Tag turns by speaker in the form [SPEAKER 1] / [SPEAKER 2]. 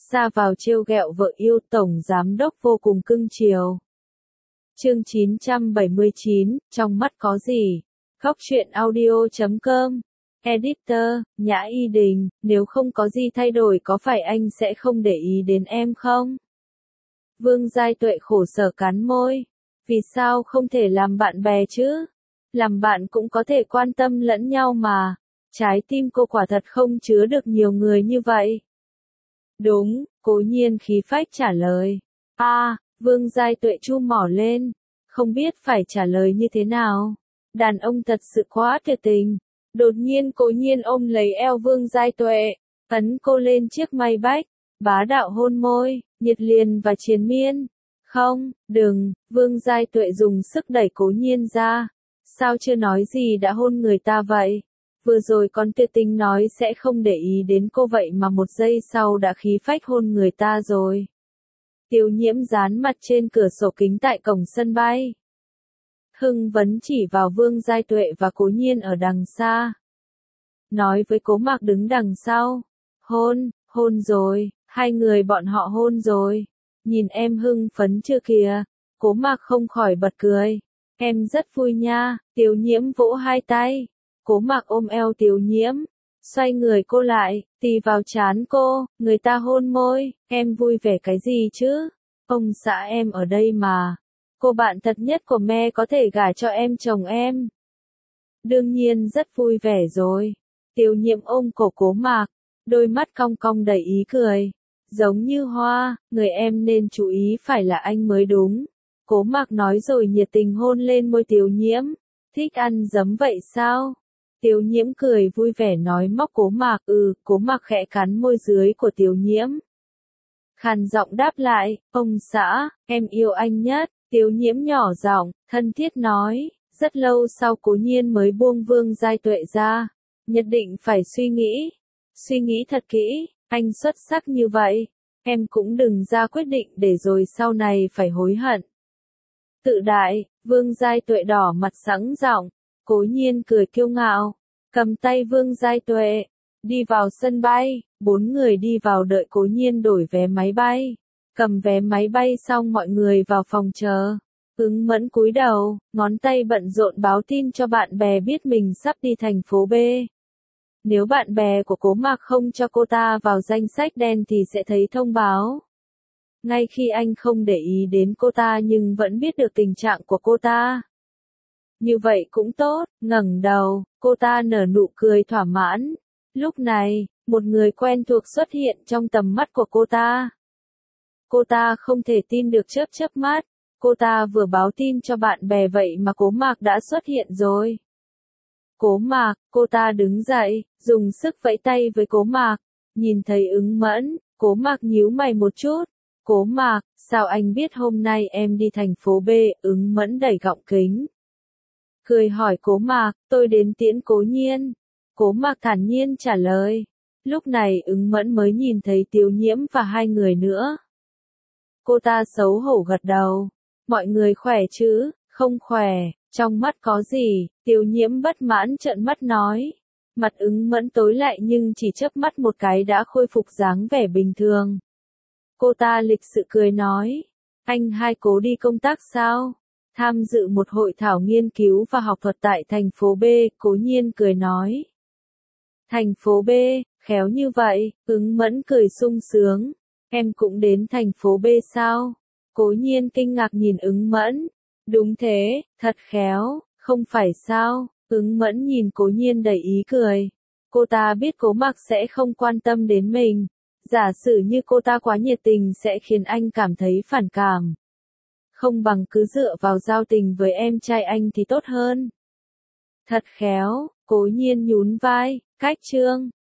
[SPEAKER 1] Ra vào trêu ghẹo vợ yêu, tổng giám đốc vô cùng cưng chiều. Chương 979, trong mắt có gì? Góc truyện audio.com. Editor, Nhã Y Đình, nếu không có gì thay đổi có phải anh sẽ không để ý đến em không? Vương Giai Tuệ khổ sở cắn môi. Vì sao không thể làm bạn bè chứ? Làm bạn cũng có thể quan tâm lẫn nhau mà. Trái tim cô quả thật không chứa được nhiều người như vậy. Đúng, Cố Nhiên khí phách trả lời. Vương Giai Tuệ chu mỏ lên. Không biết phải trả lời như thế nào. Đàn ông thật sự quá tuyệt tình. Đột nhiên Cố Nhiên ôm lấy eo Vương Giai Tuệ, ấn cô lên chiếc may bách, bá đạo hôn môi, nhiệt liền và triền miên. Không, đừng, Vương Giai Tuệ dùng sức đẩy Cố Nhiên ra. Sao chưa nói gì đã hôn người ta vậy? Vừa rồi còn tuyệt tình nói sẽ không để ý đến cô vậy mà một giây sau đã khí phách hôn người ta rồi. Tiêu Nhiễm dán mặt trên cửa sổ kính tại cổng sân bay. Hưng vấn chỉ vào Vương Giai Tuệ và Cố Nhiên ở đằng xa. Nói với Cố Mạc đứng đằng sau. Hôn rồi, hai người bọn họ hôn rồi. Nhìn em hưng phấn chưa kìa. Cố Mạc không khỏi bật cười. Em rất vui nha. Tiêu Nhiễm vỗ hai tay. Cố Mạc ôm eo Tiêu Nhiễm. Xoay người cô lại, tì vào trán cô, người ta hôn môi, em vui vẻ cái gì chứ? Ông xã em ở đây mà. Cô bạn thật nhất của mẹ có thể gả cho em chồng em. Đương nhiên rất vui vẻ rồi. Tiêu Nhiễm ôm cổ Cố Mạc, đôi mắt cong cong đầy ý cười. Giống như hoa, người em nên chú ý phải là anh mới đúng. Cố Mạc nói rồi nhiệt tình hôn lên môi Tiêu Nhiễm. Thích ăn giấm vậy sao? Tiêu Nhiễm cười vui vẻ nói móc Cố Mạc. Cố Mạc khẽ cắn môi dưới của Tiêu Nhiễm. Khàn giọng đáp lại, ông xã, em yêu anh nhất. Tiêu Nhiễm nhỏ giọng, thân thiết nói. Rất lâu sau Cố Nhiên mới buông Vương Giai Tuệ ra. Nhất định phải suy nghĩ thật kỹ, anh xuất sắc như vậy. Em cũng đừng ra quyết định để rồi sau này phải hối hận. Tự đại, Vương Giai Tuệ đỏ mặt sẵn giọng. Cố Nhiên cười kiêu ngạo, cầm tay Vương Giai Tuệ, đi vào sân bay, 4 người đi vào đợi Cố Nhiên đổi vé máy bay. Cầm vé máy bay xong mọi người vào phòng chờ. Ứng Mẫn cúi đầu, ngón tay bận rộn báo tin cho bạn bè biết mình sắp đi thành phố B. Nếu bạn bè của Cố Mạc không cho cô ta vào danh sách đen thì sẽ thấy thông báo. Ngay khi anh không để ý đến cô ta nhưng vẫn biết được tình trạng của cô ta. Như vậy cũng tốt, ngẩng đầu, cô ta nở nụ cười thỏa mãn. Lúc này, một người quen thuộc xuất hiện trong tầm mắt của cô ta. Cô ta không thể tin được chớp mắt. Cô ta vừa báo tin cho bạn bè vậy mà Cố Mạc đã xuất hiện rồi. Cố Mạc, cô ta đứng dậy, dùng sức vẫy tay với Cố Mạc. Nhìn thấy Ứng Mẫn, Cố Mạc nhíu mày một chút. Cố Mạc, sao anh biết hôm nay em đi thành phố B? Ứng Mẫn đẩy gọng kính. Cười hỏi Cố Mạc, tôi đến tiễn Cố Nhiên. Cố Mạc thản nhiên trả lời. Lúc này Ứng Mẫn mới nhìn thấy Tiêu Nhiễm và hai người nữa. Cô ta xấu hổ gật đầu. Mọi người khỏe chứ? Không khỏe, trong mắt có gì? Tiêu Nhiễm bất mãn trợn mắt nói. Mặt Ứng Mẫn tối lại nhưng chỉ chớp mắt một cái đã khôi phục dáng vẻ bình thường. Cô ta lịch sự cười nói. Anh hai Cố đi công tác sao? Tham dự một hội thảo nghiên cứu và học thuật tại thành phố B, Cố Nhiên cười nói. Thành phố B, khéo như vậy, Ứng Mẫn cười sung sướng. Em cũng đến thành phố B sao? Cố Nhiên kinh ngạc nhìn Ứng Mẫn. Đúng thế, thật khéo, không phải sao? Ứng Mẫn nhìn Cố Nhiên đầy ý cười. Cô ta biết Cố Mạc sẽ không quan tâm đến mình. Giả sử như cô ta quá nhiệt tình sẽ khiến anh cảm thấy phản cảm. Không bằng cứ dựa vào giao tình với em trai anh thì tốt hơn. Thật khéo, Cố Nhiên nhún vai, cách chương.